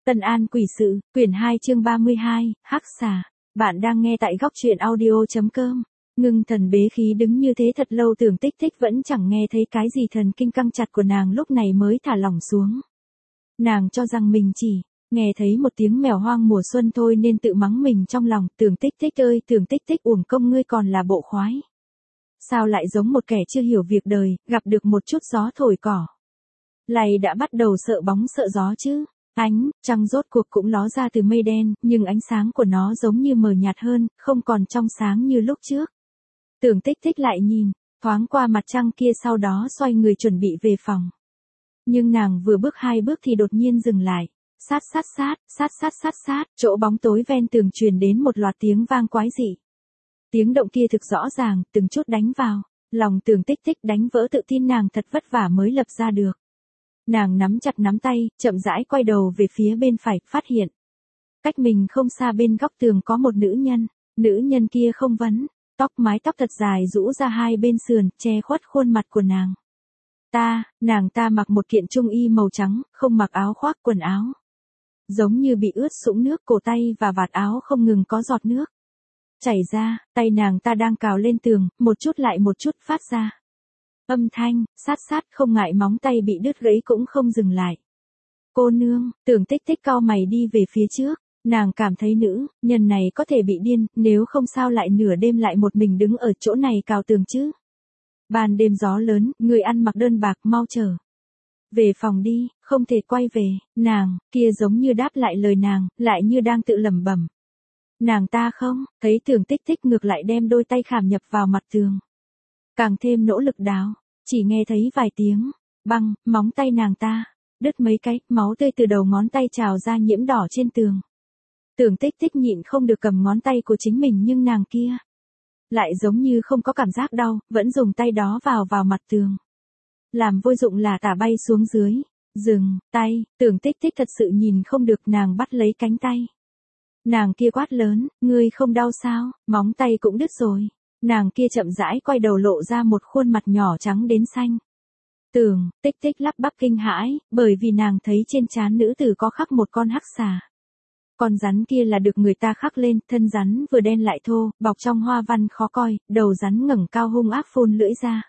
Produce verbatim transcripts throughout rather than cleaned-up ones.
Tân An quỷ sự, quyển hai chương ba mươi hai, Hắc xà. Bạn đang nghe tại góc truyện audio.com. Ngưng thần bế khí đứng như thế thật lâu, Tưởng Tích Tích vẫn chẳng nghe thấy cái gì, thần kinh căng chặt của nàng lúc này mới thả lỏng xuống. Nàng cho rằng mình chỉ nghe thấy một tiếng mèo hoang mùa xuân thôi nên tự mắng mình trong lòng. Tưởng Tích Tích ơi, Tưởng Tích Tích, uổng công ngươi còn là bộ khoái. Sao lại giống một kẻ chưa hiểu việc đời, gặp được một chút gió thổi cỏ lại đã bắt đầu sợ bóng sợ gió chứ. Ánh trăng rốt cuộc cũng ló ra từ mây đen, nhưng ánh sáng của nó giống như mờ nhạt hơn, không còn trong sáng như lúc trước. Tưởng Tích Tích lại nhìn thoáng qua mặt trăng kia, sau đó xoay người chuẩn bị về phòng. Nhưng nàng vừa bước hai bước thì đột nhiên dừng lại. Sát sát sát, sát sát sát sát, chỗ bóng tối ven tường truyền đến một loạt tiếng vang quái dị. Tiếng động kia thực rõ ràng, từng chút đánh vào lòng Tưởng Tích Tích, đánh vỡ tự tin nàng thật vất vả mới lập ra được. Nàng nắm chặt nắm tay, chậm rãi quay đầu về phía bên phải, phát hiện cách mình không xa bên góc tường có một nữ nhân. Nữ nhân kia không vấn tóc, mái tóc thật dài rũ ra hai bên sườn, che khuất khuôn mặt của nàng. Ta, nàng ta mặc một kiện trung y màu trắng, không mặc áo khoác quần áo. Giống như bị ướt sũng nước, cổ tay và vạt áo không ngừng có giọt nước chảy ra, tay nàng ta đang cào lên tường, một chút lại một chút phát ra âm thanh, sát sát, không ngại móng tay bị đứt gãy cũng không dừng lại. Cô nương, Tưởng Tích Tích cau mày đi về phía trước, nàng cảm thấy nữ nhân này có thể bị điên, nếu không sao lại nửa đêm lại một mình đứng ở chỗ này cào tường chứ. Ban đêm gió lớn, người ăn mặc đơn bạc, mau trở về phòng đi, không thể quay về. Nàng kia giống như đáp lại lời nàng, lại như đang tự lẩm bẩm. Nàng ta không thấy Tưởng Tích Tích, ngược lại đem đôi tay khảm nhập vào mặt tường, càng thêm nỗ lực đào. Chỉ nghe thấy vài tiếng băng, móng tay nàng ta đứt mấy cái, máu tươi từ đầu ngón tay trào ra nhiễm đỏ trên tường. Tưởng Tích Tích nhịn không được cầm ngón tay của chính mình, nhưng nàng kia lại giống như không có cảm giác đau, vẫn dùng tay đó vào vào mặt tường, làm vô dụng là tả bay xuống dưới. Dừng tay, Tưởng Tích Tích thật sự nhìn không được, nàng bắt lấy cánh tay nàng kia quát lớn, ngươi không đau sao? Móng tay cũng đứt rồi. Nàng kia chậm rãi quay đầu, lộ ra một khuôn mặt nhỏ trắng đến xanh. Tưởng Tích Tích lắp bắp kinh hãi, bởi vì nàng thấy trên trán nữ tử có khắc một con hắc xà. Con rắn kia là được người ta khắc lên, thân rắn vừa đen lại thô, bọc trong hoa văn khó coi, đầu rắn ngẩng cao hung ác phun lưỡi ra.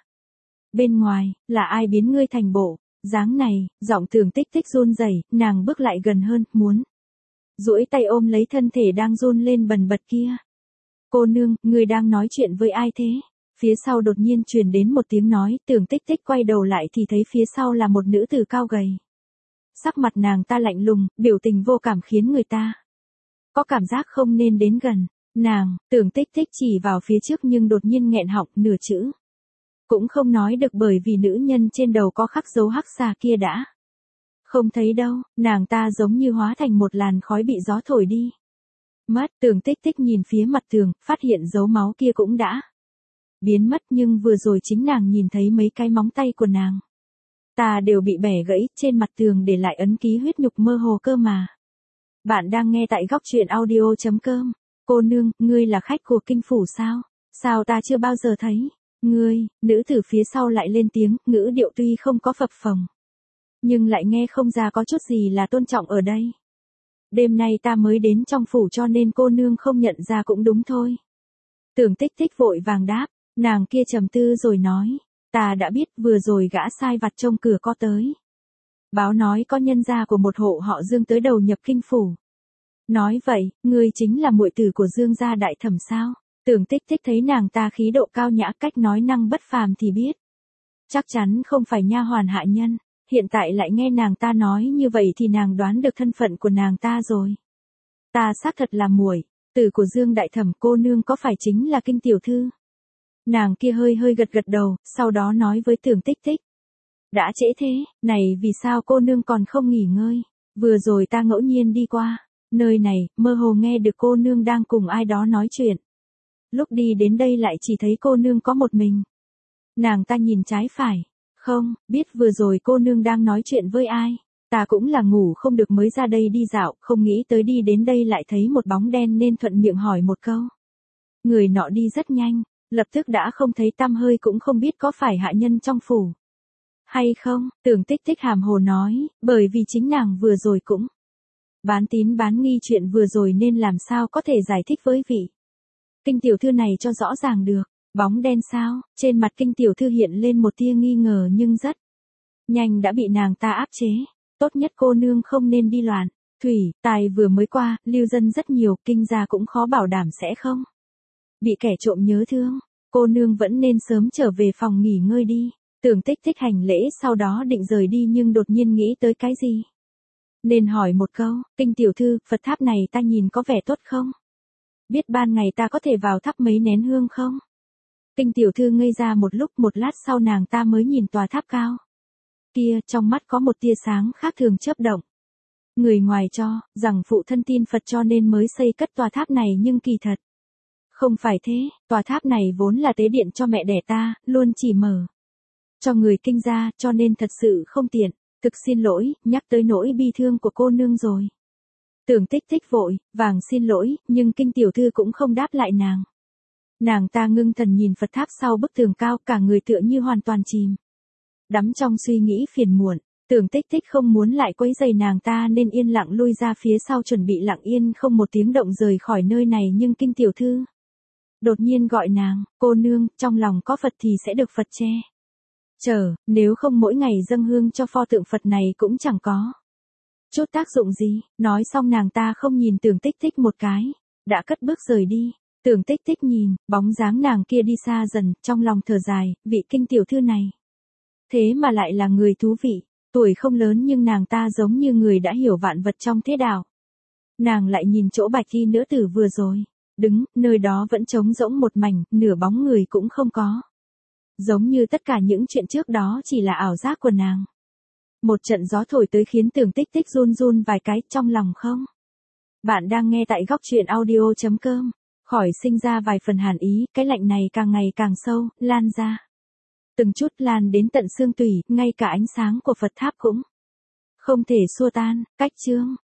Bên ngoài, là ai biến ngươi thành bộ dáng này? Giọng Tưởng Tích Tích run rẩy, nàng bước lại gần hơn, muốn duỗi tay ôm lấy thân thể đang run lên bần bật kia. Cô nương, người đang nói chuyện với ai thế? Phía sau đột nhiên truyền đến một tiếng nói. Tưởng Tích Tích quay đầu lại thì thấy phía sau là một nữ tử cao gầy. Sắc mặt nàng ta lạnh lùng, biểu tình vô cảm khiến người ta có cảm giác không nên đến gần. Nàng, Tưởng Tích Tích chỉ vào phía trước nhưng đột nhiên nghẹn họng, nửa chữ cũng không nói được, bởi vì nữ nhân trên đầu có khắc dấu hắc xà kia đã không thấy đâu. Nàng ta giống như hóa thành một làn khói bị gió thổi đi mất. Tưởng Tích Tích nhìn phía mặt tường, phát hiện dấu máu kia cũng đã biến mất, nhưng vừa rồi chính nàng nhìn thấy mấy cái móng tay của nàng ta đều bị bẻ gãy, trên mặt tường để lại ấn ký huyết nhục mơ hồ cơ mà. Bạn đang nghe tại góc truyện audio.com. Cô nương, ngươi là khách của kinh phủ sao? Sao ta chưa bao giờ thấy ngươi? Nữ tử phía sau lại lên tiếng, ngữ điệu tuy không có phập phồng, nhưng lại nghe không ra có chút gì là tôn trọng ở đây. Đêm nay ta mới đến trong phủ cho nên cô nương không nhận ra cũng đúng thôi. Tưởng Tích Tích vội vàng đáp, nàng kia trầm tư rồi nói, ta đã biết, vừa rồi gã sai vặt trông cửa có tới báo nói có nhân gia của một hộ họ Dương tới đầu nhập kinh phủ. Nói vậy, ngươi chính là muội tử của Dương gia đại thẩm sao? Tưởng Tích Tích thấy nàng ta khí độ cao nhã, cách nói năng bất phàm thì biết chắc chắn không phải nha hoàn hạ nhân. Hiện tại lại nghe nàng ta nói như vậy thì nàng đoán được thân phận của nàng ta rồi. Ta xác thật là muội tử của Dương đại thẩm, cô nương có phải chính là Kinh tiểu thư? Nàng kia hơi hơi gật gật đầu, sau đó nói với Tưởng Tích Tích, đã trễ thế này, vì sao cô nương còn không nghỉ ngơi? Vừa rồi ta ngẫu nhiên đi qua nơi này, mơ hồ nghe được cô nương đang cùng ai đó nói chuyện. Lúc đi đến đây lại chỉ thấy cô nương có một mình. Nàng ta nhìn trái phải, không biết vừa rồi cô nương đang nói chuyện với ai. Ta cũng là ngủ không được mới ra đây đi dạo, không nghĩ tới đi đến đây lại thấy một bóng đen nên thuận miệng hỏi một câu. Người nọ đi rất nhanh, lập tức đã không thấy tăm hơi, cũng không biết có phải hạ nhân trong phủ hay không. Tưởng Tích Tích hàm hồ nói, bởi vì chính nàng vừa rồi cũng Bán tín bán nghi chuyện vừa rồi nên làm sao có thể giải thích với vị Kinh tiểu thư này cho rõ ràng được. Bóng đen sao? Trên mặt Kinh tiểu thư hiện lên một tia nghi ngờ nhưng rất nhanh đã bị nàng ta áp chế. Tốt nhất cô nương không nên đi loạn. Thủy, tài vừa mới qua, lưu dân rất nhiều, Kinh gia cũng khó bảo đảm sẽ không bị kẻ trộm nhớ thương. Cô nương vẫn nên sớm trở về phòng nghỉ ngơi đi. Tưởng Tích Tích hành lễ sau đó định rời đi nhưng đột nhiên nghĩ tới cái gì. Nên hỏi một câu, Kinh tiểu thư, Phật tháp này ta nhìn có vẻ tốt không? Biết ban ngày ta có thể vào thắp mấy nén hương không? Kinh tiểu thư ngây ra một lúc, một lát sau nàng ta mới nhìn tòa tháp cao kia, trong mắt có một tia sáng khác thường chớp động. Người ngoài cho rằng phụ thân tin Phật cho nên mới xây cất tòa tháp này nhưng kỳ thật không phải thế, tòa tháp này vốn là tế điện cho mẹ đẻ ta, luôn chỉ mở cho người Kinh gia, cho nên thật sự không tiện. Thực xin lỗi, nhắc tới nỗi bi thương của cô nương rồi. Tưởng Tích Tích vội vàng xin lỗi, nhưng Kinh tiểu thư cũng không đáp lại nàng. Nàng ta ngưng thần nhìn Phật tháp sau bức tường cao, cả người tựa như hoàn toàn chìm đắm trong suy nghĩ phiền muộn. Tưởng Tích Tích không muốn lại quấy rầy nàng ta nên yên lặng lui ra phía sau chuẩn bị lặng yên không một tiếng động rời khỏi nơi này, nhưng Kinh tiểu thư đột nhiên gọi nàng, cô nương, trong lòng có Phật thì sẽ được Phật che chở, nếu không mỗi ngày dâng hương cho pho tượng Phật này cũng chẳng có chút tác dụng gì. Nói xong nàng ta không nhìn Tưởng Tích Tích một cái, đã cất bước rời đi. Tưởng Tích Tích nhìn bóng dáng nàng kia đi xa dần, trong lòng thở dài, vị Kinh tiểu thư này thế mà lại là người thú vị. Tuổi không lớn nhưng nàng ta giống như người đã hiểu vạn vật trong thế đạo. Nàng lại nhìn chỗ bạch y nữ tử vừa rồi đứng, nơi đó vẫn trống rỗng một mảnh, nửa bóng người cũng không có. Giống như tất cả những chuyện trước đó chỉ là ảo giác của nàng. Một trận gió thổi tới khiến Tưởng Tích Tích run run vài cái trong lòng không. Bạn đang nghe tại góc truyện audio.com. Khỏi sinh ra vài phần hàn ý, cái lạnh này càng ngày càng sâu, lan ra. Từng chút lan đến tận xương tủy, ngay cả ánh sáng của Phật tháp cũng không thể xua tan. Cách chương